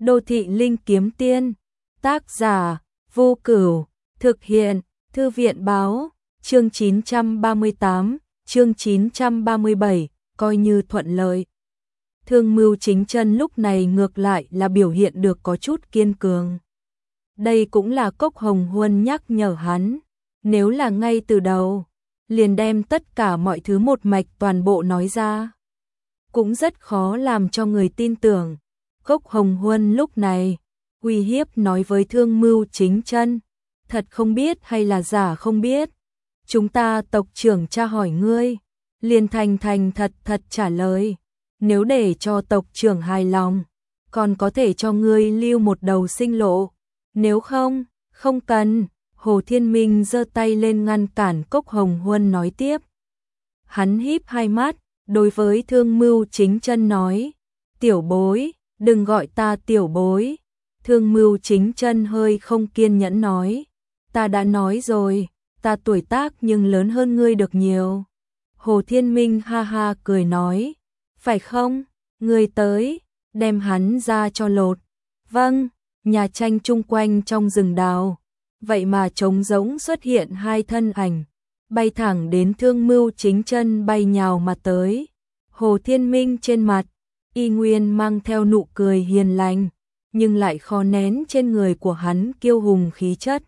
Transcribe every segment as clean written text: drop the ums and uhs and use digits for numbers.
Đô thị linh kiếm tiên, tác giả, Vô Cửu, thực hiện, Thư viện báo, chương 938, chương 937, coi như thuận lợi. Thương Mưu Chính Chân lúc này ngược lại là biểu hiện được có chút kiên cường. Đây cũng là Cốc Hồng Huân nhắc nhở hắn, nếu là ngay từ đầu, liền đem tất cả mọi thứ một mạch toàn bộ nói ra. Cũng rất khó làm cho người tin tưởng. Cốc Hồng Huân lúc này, uy hiếp nói với Thương Mưu Chính Chân, thật không biết hay là giả không biết. Chúng ta tộc trưởng tra hỏi ngươi, liền thành thật thật trả lời. Nếu để cho tộc trưởng hài lòng, còn có thể cho ngươi lưu một đầu sinh lộ. Nếu không, không cần. Hồ Thiên Minh giơ tay lên ngăn cản Cốc Hồng Huân nói tiếp. Hắn híp hai mắt, đối với Thương Mưu Chính Chân nói, tiểu bối, đừng gọi ta tiểu bối. Thương Mưu Chính Chân hơi không kiên nhẫn nói, ta đã nói rồi, ta tuổi tác nhưng lớn hơn ngươi được nhiều. Hồ Thiên Minh ha ha cười nói, phải không, ngươi tới, đem hắn ra cho lột. Vâng, nhà tranh chung quanh trong rừng đào, vậy mà trống rỗng xuất hiện hai thân ảnh, bay thẳng đến Thương Mưu Chính Chân bay nhào mà tới. Hồ Thiên Minh trên mặt, y nguyên mang theo nụ cười hiền lành, nhưng lại khó nén trên người của hắn kiêu hùng khí chất.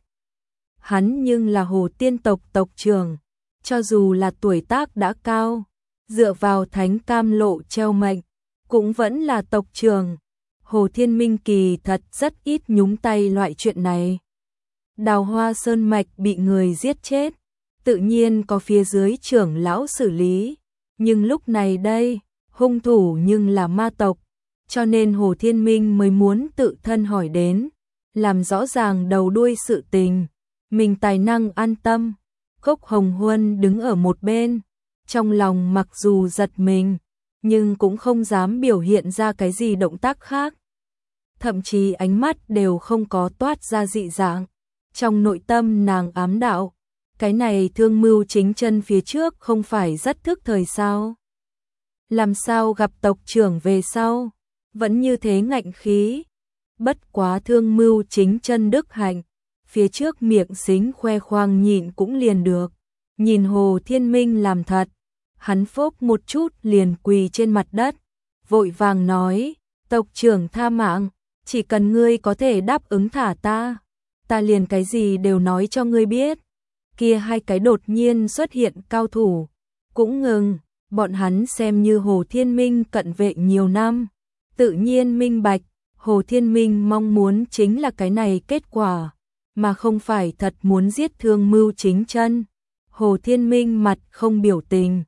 Hắn nhưng là Hồ Tiên tộc tộc trưởng, cho dù là tuổi tác đã cao, dựa vào thánh cam lộ treo mệnh, cũng vẫn là tộc trưởng. Hồ Thiên Minh kỳ thật rất ít nhúng tay loại chuyện này. Đào Hoa Sơn Mạch bị người giết chết, tự nhiên có phía dưới trưởng lão xử lý, nhưng lúc này đây, hung thủ nhưng là ma tộc, cho nên Hồ Thiên Minh mới muốn tự thân hỏi đến, làm rõ ràng đầu đuôi sự tình, mình tài năng an tâm. Cốc Hồng Huân đứng ở một bên, trong lòng mặc dù giật mình, nhưng cũng không dám biểu hiện ra cái gì động tác khác. Thậm chí ánh mắt đều không có toát ra dị dạng. Trong nội tâm nàng ám đạo, cái này Thương Mưu Chính Chân phía trước không phải rất thức thời sao? Làm sao gặp tộc trưởng về sau, vẫn như thế ngạnh khí. Bất quá Thương Mưu Chính Chân đức hạnh, phía trước miệng xính khoe khoang nhịn cũng liền được. Nhìn Hồ Thiên Minh làm thật, hắn phốc một chút liền quỳ trên mặt đất, vội vàng nói, tộc trưởng tha mạng, chỉ cần ngươi có thể đáp ứng thả ta, ta liền cái gì đều nói cho ngươi biết. Kia hai cái đột nhiên xuất hiện cao thủ, cũng ngừng, bọn hắn xem như Hồ Thiên Minh cận vệ nhiều năm, tự nhiên minh bạch, Hồ Thiên Minh mong muốn chính là cái này kết quả, mà không phải thật muốn giết Thương Mưu Chính Chân. Hồ Thiên Minh mặt không biểu tình,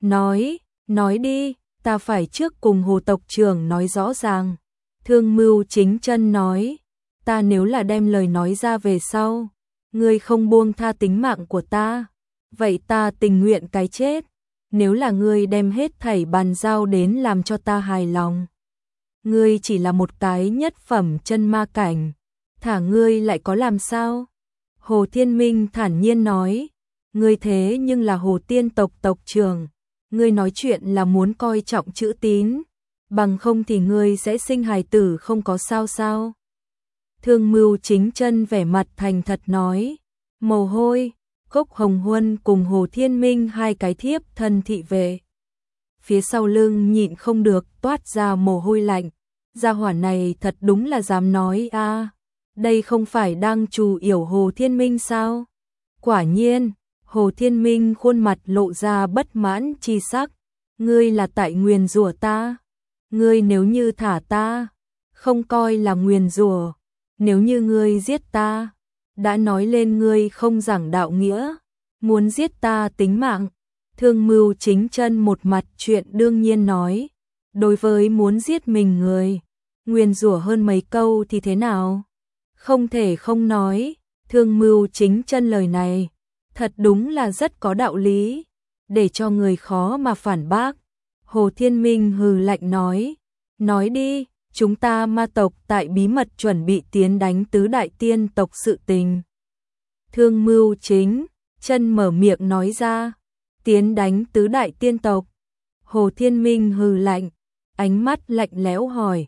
nói đi, ta phải trước cùng Hồ tộc trưởng nói rõ ràng. Thương Mưu Chính Chân nói, ta nếu là đem lời nói ra về sau, ngươi không buông tha tính mạng của ta, vậy ta tình nguyện cái chết. Nếu là ngươi đem hết thảy bàn giao đến làm cho ta hài lòng, ngươi chỉ là một cái nhất phẩm chân ma cảnh, thả ngươi lại có làm sao? Hồ Thiên Minh thản nhiên nói, ngươi thế nhưng là Hồ Tiên tộc tộc trưởng, ngươi nói chuyện là muốn coi trọng chữ tín, bằng không thì ngươi sẽ sinh hài tử không có sao. Thương Mưu Chính Chân vẻ mặt thành thật nói, mồ hôi. Cốc Hồng Huân cùng Hồ Thiên Minh hai cái thiếp thân thị vệ, phía sau lưng nhịn không được toát ra mồ hôi lạnh. Gia hỏa này thật đúng là dám nói a, đây không phải đang trù yểu Hồ Thiên Minh sao? Quả nhiên, Hồ Thiên Minh khuôn mặt lộ ra bất mãn chi sắc, ngươi là tại nguyền rủa ta, ngươi nếu như thả ta, không coi là nguyền rủa, nếu như ngươi giết ta, đã nói lên ngươi không giảng đạo nghĩa, muốn giết ta tính mạng. Thương Mưu Chính Chân một mặt chuyện đương nhiên nói, đối với muốn giết mình người, nguyền rủa hơn mấy câu thì thế nào? Không thể không nói, Thương Mưu Chính Chân lời này, thật đúng là rất có đạo lý, để cho người khó mà phản bác. Hồ Thiên Minh hừ lạnh nói đi. Chúng ta ma tộc tại bí mật chuẩn bị tiến đánh tứ đại tiên tộc sự tình. Thương Mưu Chính Chân mở miệng nói ra, tiến đánh tứ đại tiên tộc. Hồ Thiên Minh hừ lạnh, ánh mắt lạnh lẽo hỏi,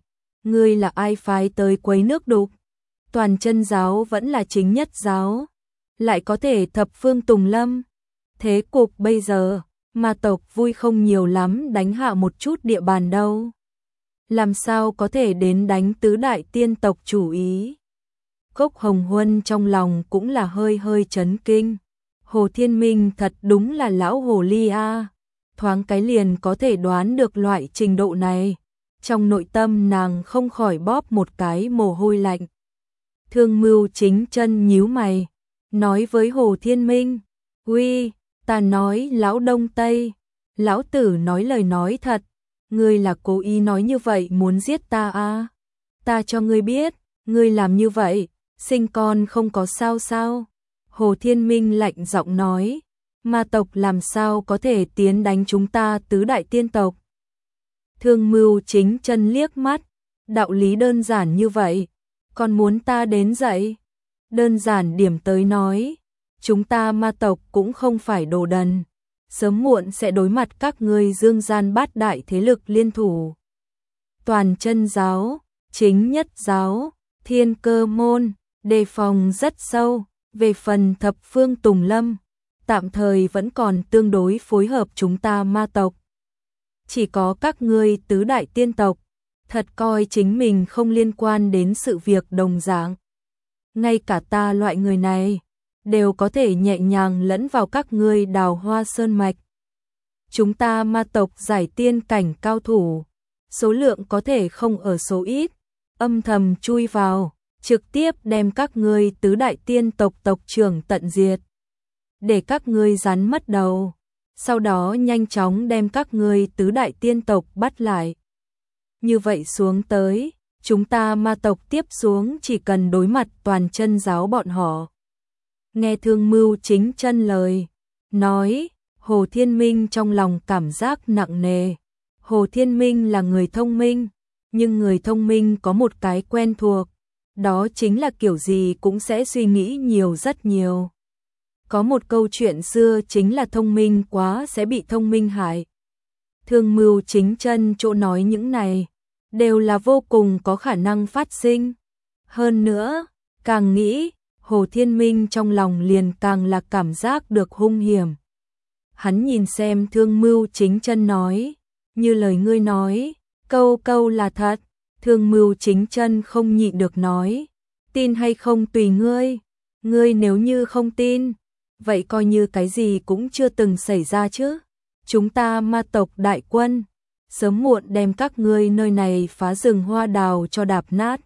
ngươi là ai phái tới quấy nước đục? Toàn chân giáo vẫn là chính nhất giáo, lại có thể thập phương tùng lâm. Thế cục bây giờ, ma tộc vui không nhiều lắm đánh hạ một chút địa bàn đâu. Làm sao có thể đến đánh tứ đại tiên tộc chủ ý? Cốc Hồng Huân trong lòng cũng là hơi hơi chấn kinh. Hồ Thiên Minh thật đúng là lão hồ ly a, thoáng cái liền có thể đoán được loại trình độ này. Trong nội tâm nàng không khỏi bóp một cái mồ hôi lạnh. Thương Mưu Chính Chân nhíu mày, nói với Hồ Thiên Minh, "Uy, ta nói lão Đông Tây, lão tử nói lời nói thật, ngươi là cố ý nói như vậy muốn giết ta à? Ta cho ngươi biết, ngươi làm như vậy, sinh con không có sao sao?" Hồ Thiên Minh lạnh giọng nói, "Ma tộc làm sao có thể tiến đánh chúng ta tứ đại tiên tộc?" Thương Mưu Chính Chân liếc mắt, đạo lý đơn giản như vậy, còn muốn ta đến dạy? Đơn giản điểm tới nói, chúng ta ma tộc cũng không phải đồ đần, sớm muộn sẽ đối mặt các ngươi dương gian bát đại thế lực liên thủ. Toàn chân giáo, chính nhất giáo, thiên cơ môn, đề phòng rất sâu, về phần thập phương tùng lâm, tạm thời vẫn còn tương đối phối hợp chúng ta ma tộc. Chỉ có các ngươi tứ đại tiên tộc, thật coi chính mình không liên quan đến sự việc đồng dạng. Ngay cả ta loại người này, đều có thể nhẹ nhàng lẫn vào các ngươi Đào Hoa Sơn Mạch. Chúng ta ma tộc giải tiên cảnh cao thủ, số lượng có thể không ở số ít, âm thầm chui vào, trực tiếp đem các ngươi tứ đại tiên tộc tộc trưởng tận diệt. Để các ngươi rắn mất đầu, sau đó nhanh chóng đem các ngươi tứ đại tiên tộc bắt lại. Như vậy xuống tới, chúng ta ma tộc tiếp xuống chỉ cần đối mặt toàn chân giáo bọn họ. Nghe Thương Mưu Chính Chân lời nói, Hồ Thiên Minh trong lòng cảm giác nặng nề. Hồ Thiên Minh là người thông minh, nhưng người thông minh có một cái quen thuộc, đó chính là kiểu gì cũng sẽ suy nghĩ nhiều rất nhiều. Có một câu chuyện xưa chính là thông minh quá sẽ bị thông minh hại. Thương Mưu Chính Chân chỗ nói những này, đều là vô cùng có khả năng phát sinh. Hơn nữa, càng nghĩ, Hồ Thiên Minh trong lòng liền càng là cảm giác được hung hiểm. Hắn nhìn xem Thương Mưu Chính Chân nói, như lời ngươi nói, câu câu là thật. Thương Mưu Chính Chân không nhịn được nói, tin hay không tùy ngươi, ngươi nếu như không tin, vậy coi như cái gì cũng chưa từng xảy ra chứ. Chúng ta ma tộc đại quân, sớm muộn đem các ngươi nơi này phá rừng hoa đào cho đạp nát.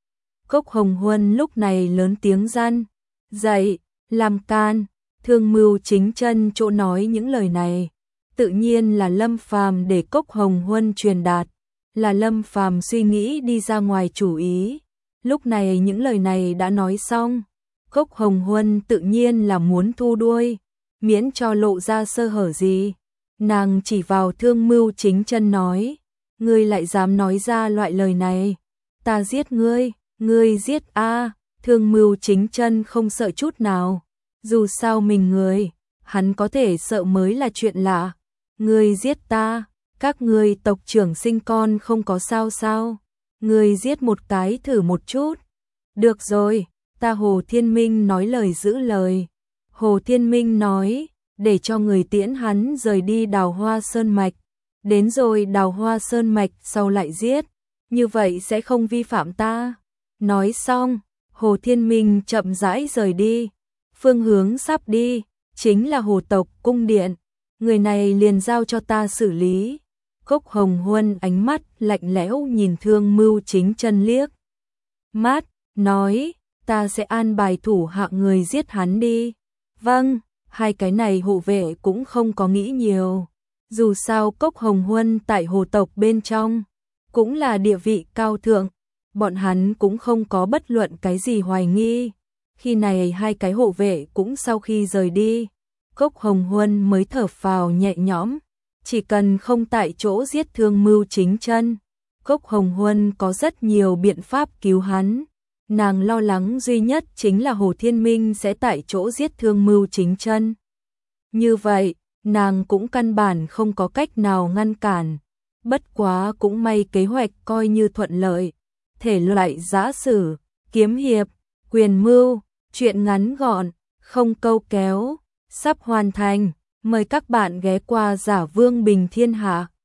Cốc Hồng Huân lúc này lớn tiếng gian, dậy, làm can. Thương Mưu Chính Chân chỗ nói những lời này, tự nhiên là Lâm Phàm để Cốc Hồng Huân truyền đạt, là Lâm Phàm suy nghĩ đi ra ngoài chủ ý. Lúc này những lời này đã nói xong, Cốc Hồng Huân tự nhiên là muốn thu đuôi, miễn cho lộ ra sơ hở gì. Nàng chỉ vào Thương Mưu Chính Chân nói, ngươi lại dám nói ra loại lời này, ta giết ngươi, ngươi giết a. Thương Mưu Chính Chân không sợ chút nào, dù sao mình người, hắn có thể sợ mới là chuyện lạ. Ngươi giết ta, các ngươi tộc trưởng sinh con không có sao sao, ngươi giết một cái thử một chút. Được rồi, ta Hồ Thiên Minh nói lời giữ lời. Hồ Thiên Minh nói, để cho người tiễn hắn rời đi Đào Hoa Sơn Mạch, đến rồi Đào Hoa Sơn Mạch sau lại giết, như vậy sẽ không vi phạm ta. Nói xong, Hồ Thiên Minh chậm rãi rời đi, phương hướng sắp đi, chính là Hồ tộc cung điện, người này liền giao cho ta xử lý. Cốc Hồng Huân ánh mắt lạnh lẽo nhìn Thương Mưu Chính Chân liếc mắt, nói, ta sẽ an bài thủ hạ người giết hắn đi. Vâng. Hai cái này hộ vệ cũng không có nghĩ nhiều. Dù sao Cốc Hồng Huân tại hồ tộc bên trong, cũng là địa vị cao thượng, bọn hắn cũng không có bất luận cái gì hoài nghi. Khi này hai cái hộ vệ cũng sau khi rời đi, Cốc Hồng Huân mới thở phào nhẹ nhõm, chỉ cần không tại chỗ giết Thương Mưu Chính Chân, Cốc Hồng Huân có rất nhiều biện pháp cứu hắn. Nàng lo lắng duy nhất chính là Hồ Thiên Minh sẽ tại chỗ giết Thương Mưu Chính Chân. Như vậy, nàng cũng căn bản không có cách nào ngăn cản. Bất quá cũng may kế hoạch coi như thuận lợi. thể loại giã sử, kiếm hiệp, quyền mưu, truyện ngắn gọn, không câu kéo, sắp hoàn thành. Mời các bạn ghé qua Giả Vương Bình Thiên Hạ.